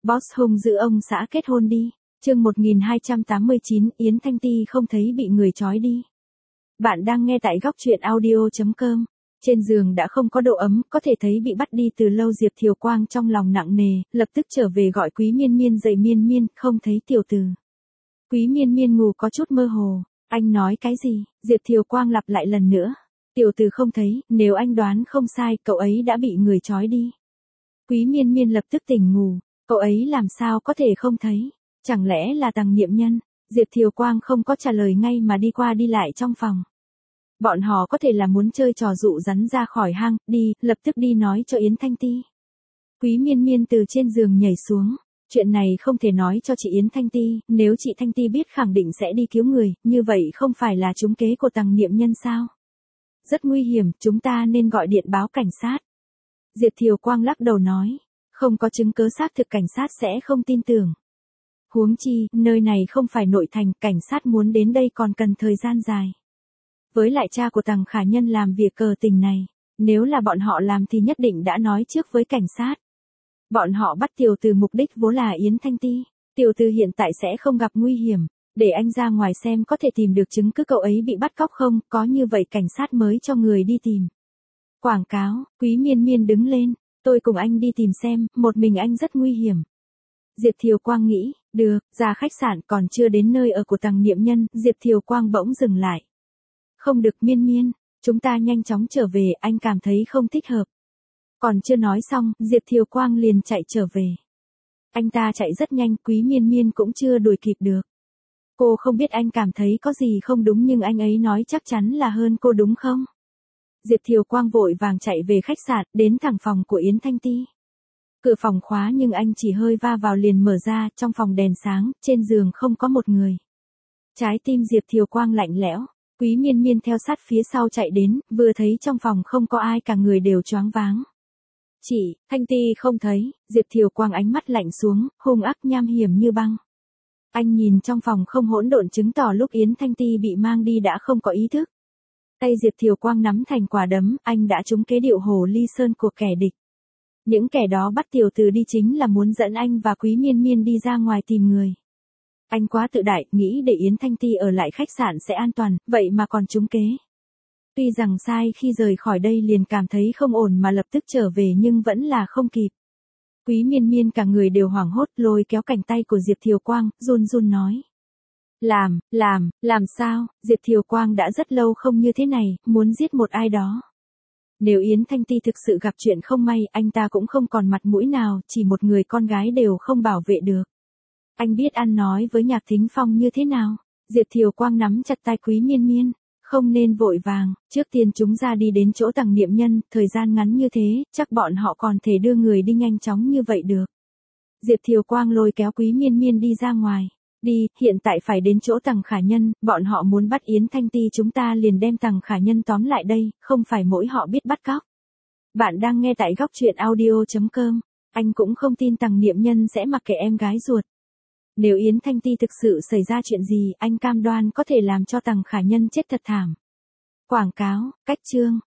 Boss hung giữ ông xã kết hôn đi. Chương 1289, Yến Thanh Ti không thấy bị người trói đi. Bạn đang nghe tại góc truyện audio.com. Trên giường đã không có độ ấm, có thể thấy bị bắt đi từ lâu. Diệp Thiều Quang trong lòng nặng nề, lập tức trở về gọi Quý Miên Miên dậy. Miên Miên, không thấy tiểu tử. Quý Miên Miên ngủ có chút mơ hồ. Anh nói cái gì? Diệp Thiều Quang lặp lại lần nữa. Tiểu tử không thấy, nếu anh đoán không sai, cậu ấy đã bị người trói đi. Quý Miên Miên lập tức tỉnh ngủ. Cậu ấy làm sao có thể không thấy? Chẳng lẽ là Tằng Niệm Nhân? Diệp Thiều Quang không có trả lời ngay mà đi qua đi lại trong phòng. Bọn họ có thể là muốn chơi trò dụ rắn ra khỏi hang, đi, lập tức đi nói cho Yến Thanh Ti. Quý Miên Miên từ trên giường nhảy xuống. Chuyện này không thể nói cho chị Yến Thanh Ti, nếu chị Thanh Ti biết khẳng định sẽ đi cứu người, như vậy không phải là trúng kế của Tằng Niệm Nhân sao? Rất nguy hiểm, chúng ta nên gọi điện báo cảnh sát. Diệp Thiều Quang lắc đầu nói, không có chứng cứ xác thực cảnh sát sẽ không tin tưởng. Huống chi, nơi này không phải nội thành, cảnh sát muốn đến đây còn cần thời gian dài. Với lại cha của Tằng Khả Nhân làm việc cờ tình này, nếu là bọn họ làm thì nhất định đã nói trước với cảnh sát. Bọn họ bắt tiểu tử mục đích vốn là Yến Thanh Ti, tiểu tử hiện tại sẽ không gặp nguy hiểm, để anh ra ngoài xem có thể tìm được chứng cứ cậu ấy bị bắt cóc không, có như vậy cảnh sát mới cho người đi tìm. Quảng cáo, Quý Miên Miên đứng lên, tôi cùng anh đi tìm xem, một mình anh rất nguy hiểm. Diệp Thiều Quang nghĩ, được, ra khách sạn còn chưa đến nơi ở của Tằng Niệm Nhân, Diệp Thiều Quang bỗng dừng lại. Không được Miên Miên, chúng ta nhanh chóng trở về, anh cảm thấy không thích hợp. Còn chưa nói xong, Diệp Thiều Quang liền chạy trở về. Anh ta chạy rất nhanh, Quý Miên Miên cũng chưa đuổi kịp được. Cô không biết anh cảm thấy có gì không đúng nhưng anh ấy nói chắc chắn là hơn cô đúng không? Diệp Thiều Quang vội vàng chạy về khách sạn, đến thẳng phòng của Yến Thanh Ti. Cửa phòng khóa nhưng anh chỉ hơi va vào liền mở ra, trong phòng đèn sáng, trên giường không có một người. Trái tim Diệp Thiều Quang lạnh lẽo, Quý Miên Miên theo sát phía sau chạy đến, vừa thấy trong phòng không có ai cả người đều choáng váng. Chị, Thanh Ti không thấy, Diệp Thiều Quang ánh mắt lạnh xuống, hung ác nham hiểm như băng. Anh nhìn trong phòng không hỗn độn chứng tỏ lúc Yến Thanh Ti bị mang đi đã không có ý thức. Tay Diệp Thiều Quang nắm thành quả đấm, anh đã trúng kế điệu hồ ly sơn của kẻ địch. Những kẻ đó bắt tiểu tử đi chính là muốn dẫn anh và Quý Miên Miên đi ra ngoài tìm người. Anh quá tự đại, nghĩ để Yến Thanh Ti ở lại khách sạn sẽ an toàn, vậy mà còn trúng kế. Tuy rằng sai khi rời khỏi đây liền cảm thấy không ổn mà lập tức trở về nhưng vẫn là không kịp. Quý Miên Miên cả người đều hoảng hốt lôi kéo cánh tay của Diệp Thiều Quang, run run nói. Làm sao, Diệp Thiều Quang đã rất lâu không như thế này, muốn giết một ai đó. Nếu Yến Thanh Ti thực sự gặp chuyện không may, anh ta cũng không còn mặt mũi nào, chỉ một người con gái đều không bảo vệ được. Anh biết ăn nói với Nhạc Thính Phong như thế nào? Diệp Thiều Quang nắm chặt tay Quý Miên Miên, không nên vội vàng, trước tiên chúng ra đi đến chỗ Tằng Niệm Nhân, thời gian ngắn như thế, chắc bọn họ còn thể đưa người đi nhanh chóng như vậy được. Diệp Thiều Quang lôi kéo Quý Miên Miên đi ra ngoài. Đi, hiện tại phải đến chỗ Tằng Khả Nhân, bọn họ muốn bắt Yến Thanh Ti chúng ta liền đem Tằng Khả Nhân tóm lại đây, không phải mỗi họ biết bắt cóc. Bạn đang nghe tại góc truyện audio.com, anh cũng không tin Tằng Niệm Nhân sẽ mặc kệ em gái ruột. Nếu Yến Thanh Ti thực sự xảy ra chuyện gì, anh cam đoan có thể làm cho Tằng Khả Nhân chết thật thảm. Quảng cáo, cách chương,